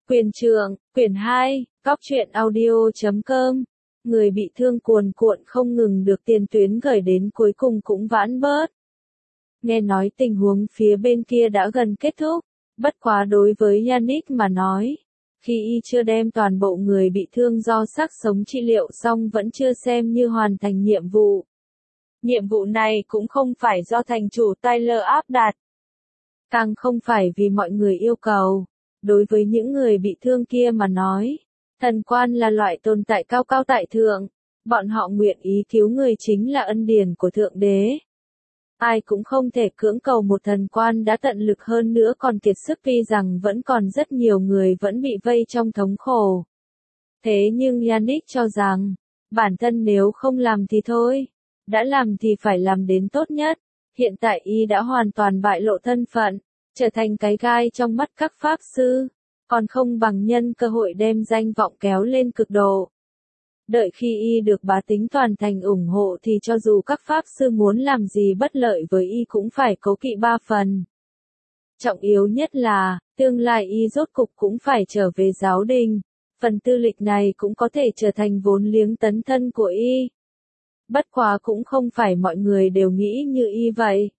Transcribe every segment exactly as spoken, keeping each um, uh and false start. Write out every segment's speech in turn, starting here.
Quyền trượng, quyển hai, góc truyện audio chấm com. Người bị thương cuồn cuộn không ngừng được tiền tuyến gửi đến cuối cùng cũng vãn bớt. Nghe nói tình huống phía bên kia đã gần kết thúc, bất quá đối với Yannick mà nói, khi y chưa đem toàn bộ người bị thương do xác sống trị liệu xong vẫn chưa xem như hoàn thành nhiệm vụ. Nhiệm vụ này cũng không phải do thành chủ Tyler áp đặt, càng không phải vì mọi người yêu cầu. Đối với những người bị thương kia mà nói, thần quan là loại tồn tại cao cao tại thượng, bọn họ nguyện ý cứu người chính là ân điển của Thượng Đế. Ai cũng không thể cưỡng cầu một thần quan đã tận lực hơn nữa còn kiệt sức, vì rằng vẫn còn rất nhiều người vẫn bị vây trong thống khổ. Thế nhưng Yannick cho rằng, bản thân nếu không làm thì thôi, đã làm thì phải làm đến tốt nhất. Hiện tại y đã hoàn toàn bại lộ thân phận, trở thành cái gai trong mắt các pháp sư, còn không bằng nhân cơ hội đem danh vọng kéo lên cực độ. Đợi khi y được bá tính toàn thành ủng hộ thì cho dù các pháp sư muốn làm gì bất lợi với y cũng phải cố kỵ ba phần. Trọng yếu nhất là, tương lai y rốt cục cũng phải trở về giáo đình, phần tư lịch này cũng có thể trở thành vốn liếng tấn thân của y. Bất quá cũng không phải mọi người đều nghĩ như y vậy.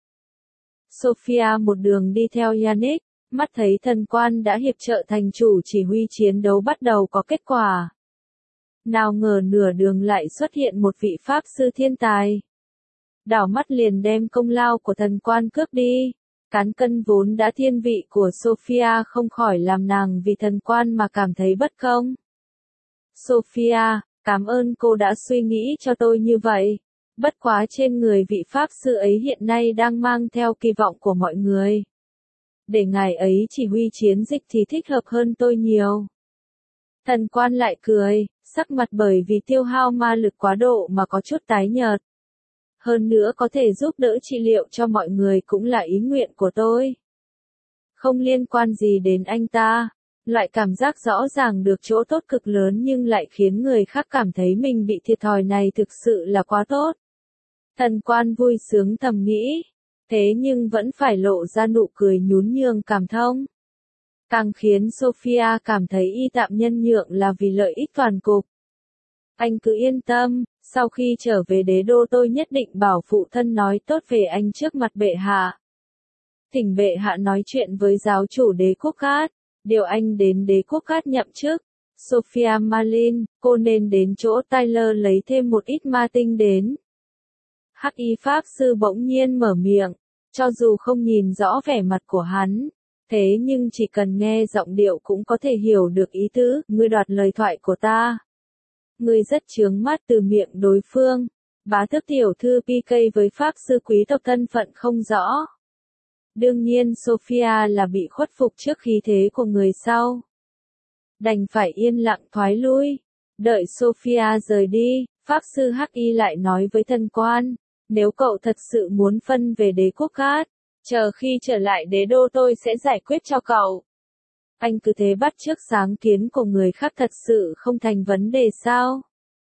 Sophia một đường đi theo Yannick, mắt thấy thần quan đã hiệp trợ thành chủ chỉ huy chiến đấu bắt đầu có kết quả. Nào ngờ nửa đường lại xuất hiện một vị pháp sư thiên tài. Đảo mắt liền đem công lao của thần quan cướp đi. Cán cân vốn đã thiên vị của Sophia không khỏi làm nàng vì thần quan mà cảm thấy bất công. Sophia, cảm ơn cô đã suy nghĩ cho tôi như vậy. Bất quá trên người vị pháp sư ấy hiện nay đang mang theo kỳ vọng của mọi người. Để ngài ấy chỉ huy chiến dịch thì thích hợp hơn tôi nhiều. Thần quan lại cười, sắc mặt bởi vì tiêu hao ma lực quá độ mà có chút tái nhợt. Hơn nữa có thể giúp đỡ trị liệu cho mọi người cũng là ý nguyện của tôi. Không liên quan gì đến anh ta. Loại cảm giác rõ ràng được chỗ tốt cực lớn nhưng lại khiến người khác cảm thấy mình bị thiệt thòi này thực sự là quá tốt. Thần quan vui sướng thầm nghĩ, thế nhưng vẫn phải lộ ra nụ cười nhún nhường cảm thông. Càng khiến Sophia cảm thấy y tạm nhân nhượng là vì lợi ích toàn cục. Anh cứ yên tâm, sau khi trở về đế đô tôi nhất định bảo phụ thân nói tốt về anh trước mặt bệ hạ. Thỉnh bệ hạ nói chuyện với giáo chủ đế quốc Cát, điều anh đến đế quốc Cát nhậm chức. Sophia Marlin, cô nên đến chỗ Tyler lấy thêm một ít ma tinh đến. Hắc y pháp sư bỗng nhiên mở miệng, cho dù không nhìn rõ vẻ mặt của hắn, thế nhưng chỉ cần nghe giọng điệu cũng có thể hiểu được ý tứ. Ngươi đoạt lời thoại của ta. Ngươi rất chướng mắt từ miệng đối phương. Bá tước tiểu thư pê ca với pháp sư quý tộc thân phận không rõ. Đương nhiên Sophia là bị khuất phục trước khí thế của người sau. Đành phải yên lặng thoái lui. Đợi Sophia rời đi, pháp sư Hắc Y lại nói với thần quan, nếu cậu thật sự muốn phân về đế quốc Cát, chờ khi trở lại đế đô tôi sẽ giải quyết cho cậu. Anh cứ thế bắt chước sáng kiến của người khác thật sự không thành vấn đề sao?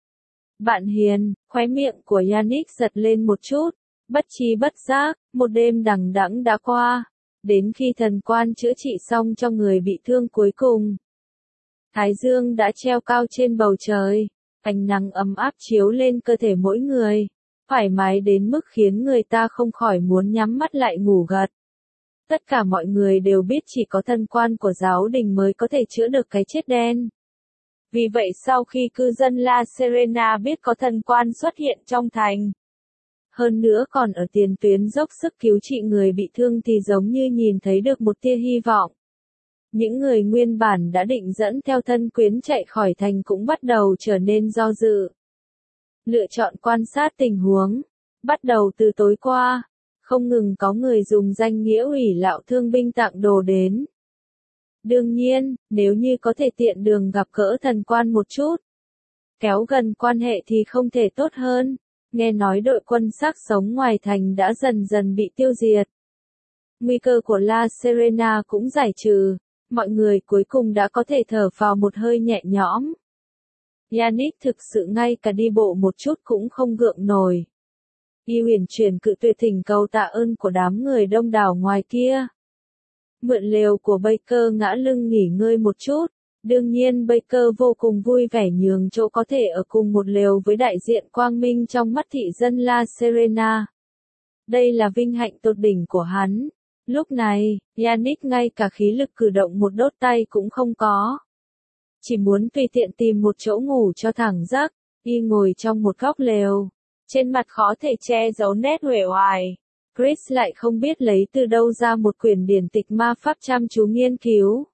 Bạn hiền, khóe miệng của Yannick giật lên một chút, bất tri bất giác, một đêm đằng đẵng đã qua, đến khi thần quan chữa trị xong cho người bị thương cuối cùng. Thái dương đã treo cao trên bầu trời, ánh nắng ấm áp chiếu lên cơ thể mỗi người, thoải mái đến mức khiến người ta không khỏi muốn nhắm mắt lại ngủ gật. Tất cả mọi người đều biết chỉ có thần quan của giáo đình mới có thể chữa được cái chết đen. Vì vậy sau khi cư dân La Serena biết có thần quan xuất hiện trong thành, hơn nữa còn ở tiền tuyến dốc sức cứu trị người bị thương thì giống như nhìn thấy được một tia hy vọng. Những người nguyên bản đã định dẫn theo thân quyến chạy khỏi thành cũng bắt đầu trở nên do dự. Lựa chọn quan sát tình huống. Bắt đầu từ tối qua, không ngừng có người dùng danh nghĩa ủy lạo thương binh tặng đồ đến. Đương nhiên, nếu như có thể tiện đường gặp gỡ thần quan một chút, kéo gần quan hệ thì không thể tốt hơn. Nghe nói đội quân xác sống ngoài thành đã dần dần bị tiêu diệt. Nguy cơ của La Serena cũng giải trừ, mọi người cuối cùng đã có thể thở phào một hơi nhẹ nhõm. Yannick thực sự ngay cả đi bộ một chút cũng không gượng nổi. Y huyền chuyển cự tuyệt thỉnh cầu tạ ơn của đám người đông đảo ngoài kia. Mượn lều của Baker ngã lưng nghỉ ngơi một chút, Đương nhiên Baker vô cùng vui vẻ nhường chỗ có thể ở cùng một lều với đại diện quang minh trong mắt thị dân La Serena. Đây là vinh hạnh tột đỉnh của hắn. Lúc này, Yannick ngay cả khí lực cử động một đốt tay cũng không có. Chỉ muốn tùy tiện tìm một chỗ ngủ cho thẳng giấc, y ngồi trong một góc lều. Trên mặt khó thể che giấu nét uể oải. Chris lại không biết lấy từ đâu ra một quyển điển tịch ma pháp chăm chú nghiên cứu.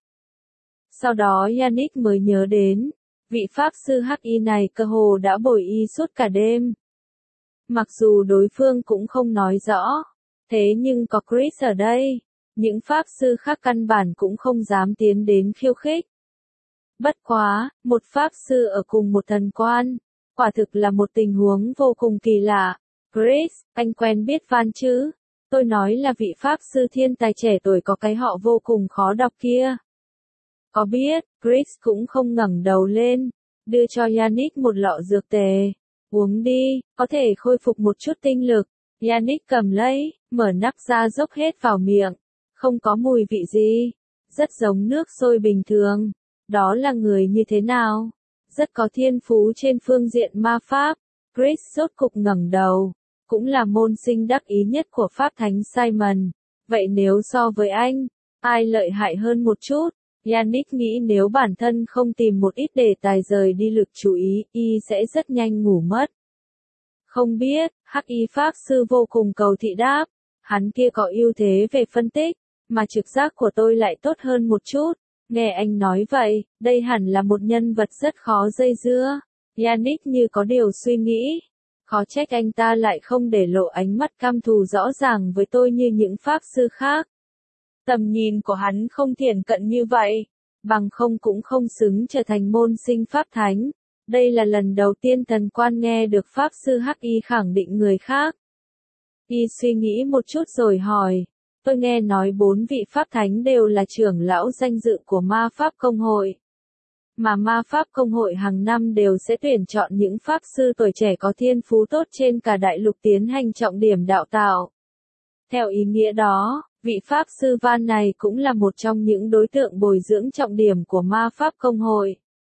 Sau đó Yannick mới nhớ đến, vị pháp sư hắc y này cơ hồ đã bồi y suốt cả đêm. Mặc dù đối phương cũng không nói rõ, thế nhưng có Chris ở đây, những pháp sư khác căn bản cũng không dám tiến đến khiêu khích. Bất quá, một pháp sư ở cùng một thần quan, quả thực là một tình huống vô cùng kỳ lạ. Chris, anh quen biết Van chứ? Tôi nói là vị pháp sư thiên tài trẻ tuổi có cái họ vô cùng khó đọc kia. Có biết, Chris cũng không ngẩng đầu lên, đưa cho Yannick một lọ dược tề. Uống đi, có thể khôi phục một chút tinh lực. Yannick cầm lấy, mở nắp ra dốc hết vào miệng. Không có mùi vị gì. Rất giống nước sôi bình thường. Đó là người như thế nào? Rất có thiên phú trên phương diện ma pháp. Chris rốt cục ngẩng đầu. Cũng là môn sinh đắc ý nhất của Pháp Thánh Simon. Vậy nếu so với anh, ai lợi hại hơn một chút? Yannick nghĩ nếu bản thân không tìm một ít đề tài rời đi lực chú ý, y sẽ rất nhanh ngủ mất. Không biết, hắc y pháp sư vô cùng cầu thị đáp. Hắn kia có ưu thế về phân tích, mà trực giác của tôi lại tốt hơn một chút. Nghe anh nói vậy, đây hẳn là một nhân vật rất khó dây dưa. Yannick như có điều suy nghĩ. Khó trách anh ta lại không để lộ ánh mắt căm thù rõ ràng với tôi như những pháp sư khác. Tầm nhìn của hắn không thiển cận như vậy, bằng không cũng không xứng trở thành môn sinh pháp thánh. Đây là lần đầu tiên thần quan nghe được pháp sư hắc y khẳng định người khác. Y suy nghĩ một chút rồi hỏi, tôi nghe nói bốn vị pháp thánh đều là trưởng lão danh dự của ma pháp công hội. Mà ma pháp công hội hàng năm đều sẽ tuyển chọn những pháp sư tuổi trẻ có thiên phú tốt trên cả đại lục tiến hành trọng điểm đào tạo. Theo ý nghĩa đó, vị pháp sư Van này cũng là một trong những đối tượng bồi dưỡng trọng điểm của ma pháp công hội.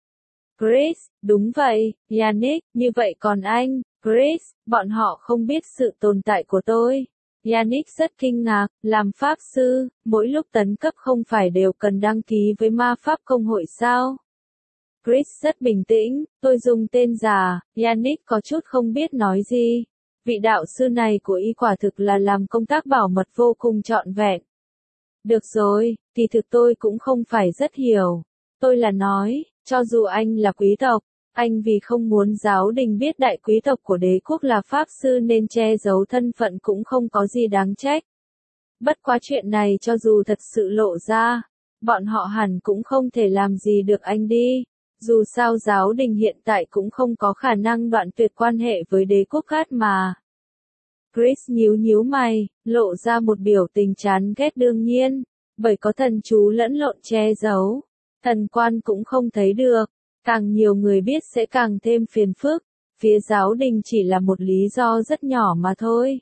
Chris, đúng vậy, Yannick, như vậy còn anh, Chris, bọn họ không biết sự tồn tại của tôi. Yannick rất kinh ngạc, làm pháp sư, mỗi lúc tấn cấp không phải đều cần đăng ký với ma pháp công hội sao? Chris rất bình tĩnh, tôi dùng tên giả, Yannick có chút không biết nói gì. Vị đạo sư này của y quả thực là làm công tác bảo mật vô cùng trọn vẹn. Được rồi, kỳ thực tôi cũng không phải rất hiểu. Tôi là nói, cho dù anh là quý tộc, anh vì không muốn giáo đình biết đại quý tộc của đế quốc là pháp sư nên che giấu thân phận cũng không có gì đáng trách. Bất quá chuyện này cho dù thật sự lộ ra, bọn họ hẳn cũng không thể làm gì được anh đi. Dù sao giáo đình hiện tại cũng không có khả năng đoạn tuyệt quan hệ với đế quốc khác mà. Chris nhíu nhíu mày, lộ ra một biểu tình chán ghét đương nhiên, bởi có thần chú lẫn lộn che giấu. Thần quan cũng không thấy được, càng nhiều người biết sẽ càng thêm phiền phức, phía giáo đình chỉ là một lý do rất nhỏ mà thôi.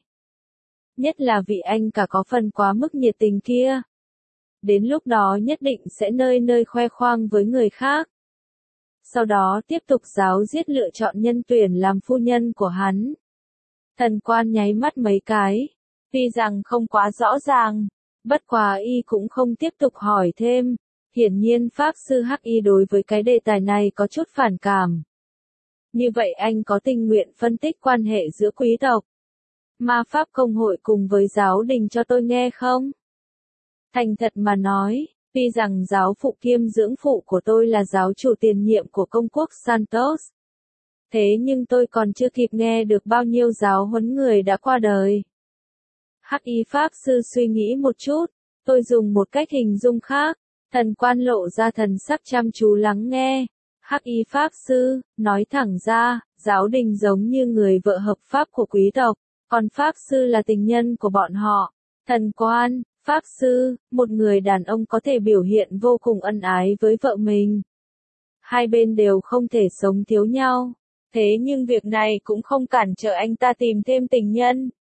Nhất là vị anh cả có phần quá mức nhiệt tình kia. Đến lúc đó nhất định sẽ nơi nơi khoe khoang với người khác. Sau đó tiếp tục giáo giết lựa chọn nhân tuyển làm phu nhân của hắn. Thần quan nháy mắt mấy cái, tuy rằng không quá rõ ràng, bất quá y cũng không tiếp tục hỏi thêm. Hiển nhiên pháp sư hắc y đối với cái đề tài này có chút phản cảm. Như vậy anh có tình nguyện phân tích quan hệ giữa quý tộc, ma pháp công hội cùng với giáo đình cho tôi nghe không? Thành thật mà nói, tuy rằng giáo phụ kiêm dưỡng phụ của tôi là giáo chủ tiền nhiệm của công quốc Santos. Thế nhưng tôi còn chưa kịp nghe được bao nhiêu giáo huấn người đã qua đời. Hắc y pháp sư suy nghĩ một chút, tôi dùng một cách hình dung khác. Thần quan lộ ra thần sắc chăm chú lắng nghe. Hắc y pháp sư, nói thẳng ra, giáo đình giống như người vợ hợp pháp của quý tộc, còn pháp sư là tình nhân của bọn họ. Thần quan, pháp sư, một người đàn ông có thể biểu hiện vô cùng ân ái với vợ mình. Hai bên đều không thể sống thiếu nhau. Thế nhưng việc này cũng không cản trở anh ta tìm thêm tình nhân.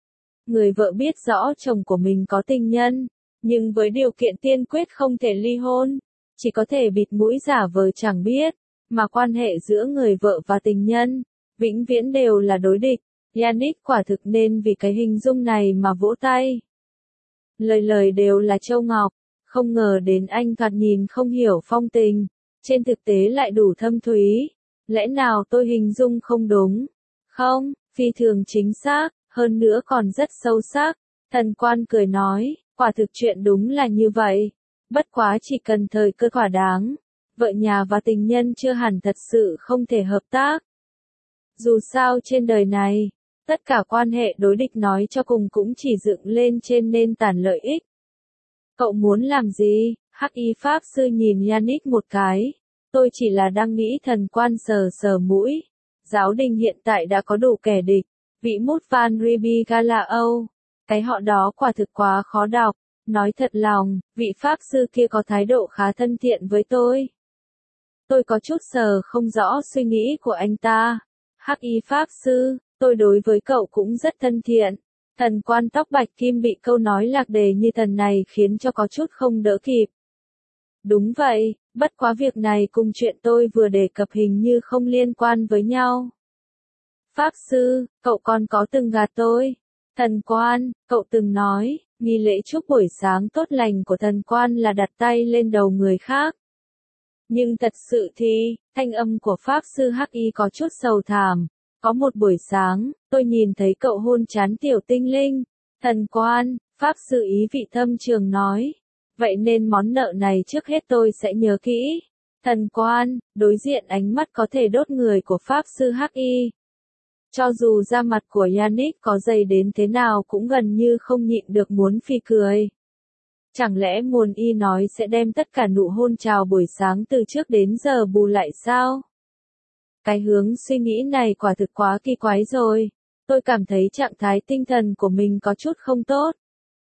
Người vợ biết rõ chồng của mình có tình nhân, nhưng với điều kiện tiên quyết không thể ly hôn. chỉ có thể bịt mũi giả vờ chẳng biết, mà quan hệ giữa người vợ và tình nhân, vĩnh viễn đều là đối địch. Yannick quả thực nên vì cái hình dung này mà vỗ tay. Lời lời đều là châu ngọc, không ngờ đến anh thoạt nhìn không hiểu phong tình, trên thực tế lại đủ thâm thúy. Lẽ nào tôi hình dung không đúng? Không, phi thường chính xác, hơn nữa còn rất sâu sắc. Thần Quan cười nói, quả thực chuyện đúng là như vậy. Bất quá chỉ cần thời cơ thỏa đáng, vợ nhà và tình nhân chưa hẳn thật sự không thể hợp tác. Dù sao trên đời này, tất cả quan hệ đối địch nói cho cùng cũng chỉ dựng lên trên nền tảng lợi ích. Cậu muốn làm gì? Hắc y pháp sư nhìn Yannick một cái. Tôi chỉ là đang nghĩ. Thần Quan sờ sờ mũi. Giáo đình hiện tại đã có đủ kẻ địch. Vị Mút Van Ribi Galaâu. Cái họ đó quả thực quá khó đọc. Nói thật lòng, vị pháp sư kia có thái độ khá thân thiện với tôi. Tôi có chút sờ không rõ suy nghĩ của anh ta. Hắc y pháp sư, tôi đối với cậu cũng rất thân thiện. Thần Quan tóc bạch kim bị câu nói lạc đề như thần này khiến cho có chút không đỡ kịp. Đúng vậy, bất quá việc này cùng chuyện tôi vừa đề cập hình như không liên quan với nhau. Pháp sư, cậu còn có từng gạt tôi. Thần Quan, cậu từng nói, nghi lễ chúc buổi sáng tốt lành của thần Quan là đặt tay lên đầu người khác. Nhưng thật sự thì, thanh âm của Pháp sư Hắc Y có chút sầu thảm. Có một buổi sáng, tôi nhìn thấy cậu hôn trán tiểu tinh linh. Thần Quan, Pháp sư ý vị thâm trường nói. Vậy nên món nợ này trước hết tôi sẽ nhớ kỹ. Thần Quan, đối diện ánh mắt có thể đốt người của Pháp sư Hắc Y. Cho dù da mặt của Yannick có dày đến thế nào cũng gần như không nhịn được muốn phì cười. Chẳng lẽ Muôn Y nói sẽ đem tất cả nụ hôn chào buổi sáng từ trước đến giờ bù lại sao? Cái hướng suy nghĩ này quả thực quá kỳ quái rồi. Tôi cảm thấy trạng thái tinh thần của mình có chút không tốt.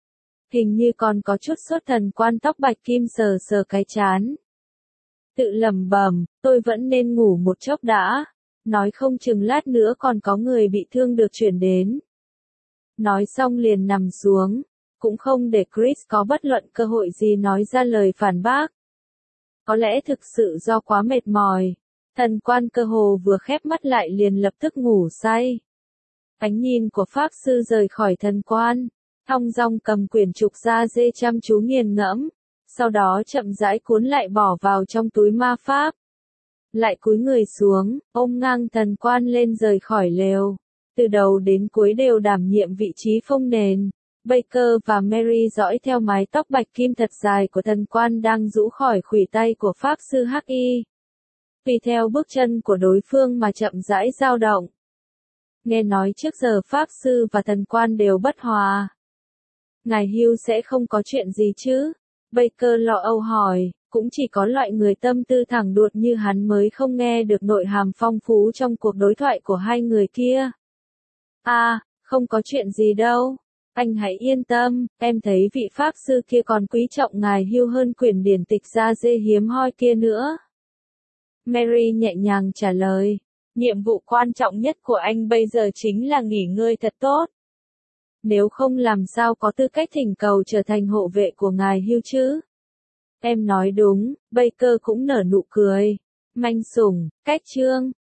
Hình như còn có chút sốt. Thần Quan tóc bạch kim sờ sờ cái chán. Tự lẩm bẩm, tôi vẫn nên ngủ một chốc đã. Nói không chừng lát nữa còn có người bị thương được chuyển đến. Nói xong liền nằm xuống. Cũng không để Chris có bất luận cơ hội gì nói ra lời phản bác. Có lẽ thực sự do quá mệt mỏi. Thần Quan cơ hồ vừa khép mắt lại liền lập tức ngủ say. Ánh nhìn của Pháp sư rời khỏi Thần Quan. Thong dong cầm quyển trục da dê chăm chú nghiền ngẫm. Sau đó chậm rãi cuốn lại bỏ vào trong túi ma pháp. Lại cúi người xuống, ôm ngang Thần Quan lên rời khỏi lều. Từ đầu đến cuối đều đảm nhiệm vị trí phông nền. Baker và Mary dõi theo mái tóc bạch kim thật dài của Thần Quan đang rũ khỏi khuỷu tay của Pháp sư Hắc Y. Tùy theo bước chân của đối phương mà chậm rãi dao động. Nghe nói trước giờ Pháp sư và Thần Quan đều bất hòa. Ngài Hugh sẽ không có chuyện gì chứ? Baker lo âu hỏi, cũng chỉ có loại người tâm tư thẳng đuột như hắn mới không nghe được nội hàm phong phú trong cuộc đối thoại của hai người kia. À, không có chuyện gì đâu. Anh hãy yên tâm, em thấy vị Pháp sư kia còn quý trọng ngài Hugh hơn quyển điển tịch da dê hiếm hoi kia nữa. Mary nhẹ nhàng trả lời, nhiệm vụ quan trọng nhất của anh bây giờ chính là nghỉ ngơi thật tốt. Nếu không làm sao có tư cách thỉnh cầu trở thành hộ vệ của ngài Hugh chứ? Em nói đúng, Baker cũng nở nụ cười. Manh sủng, cách chương.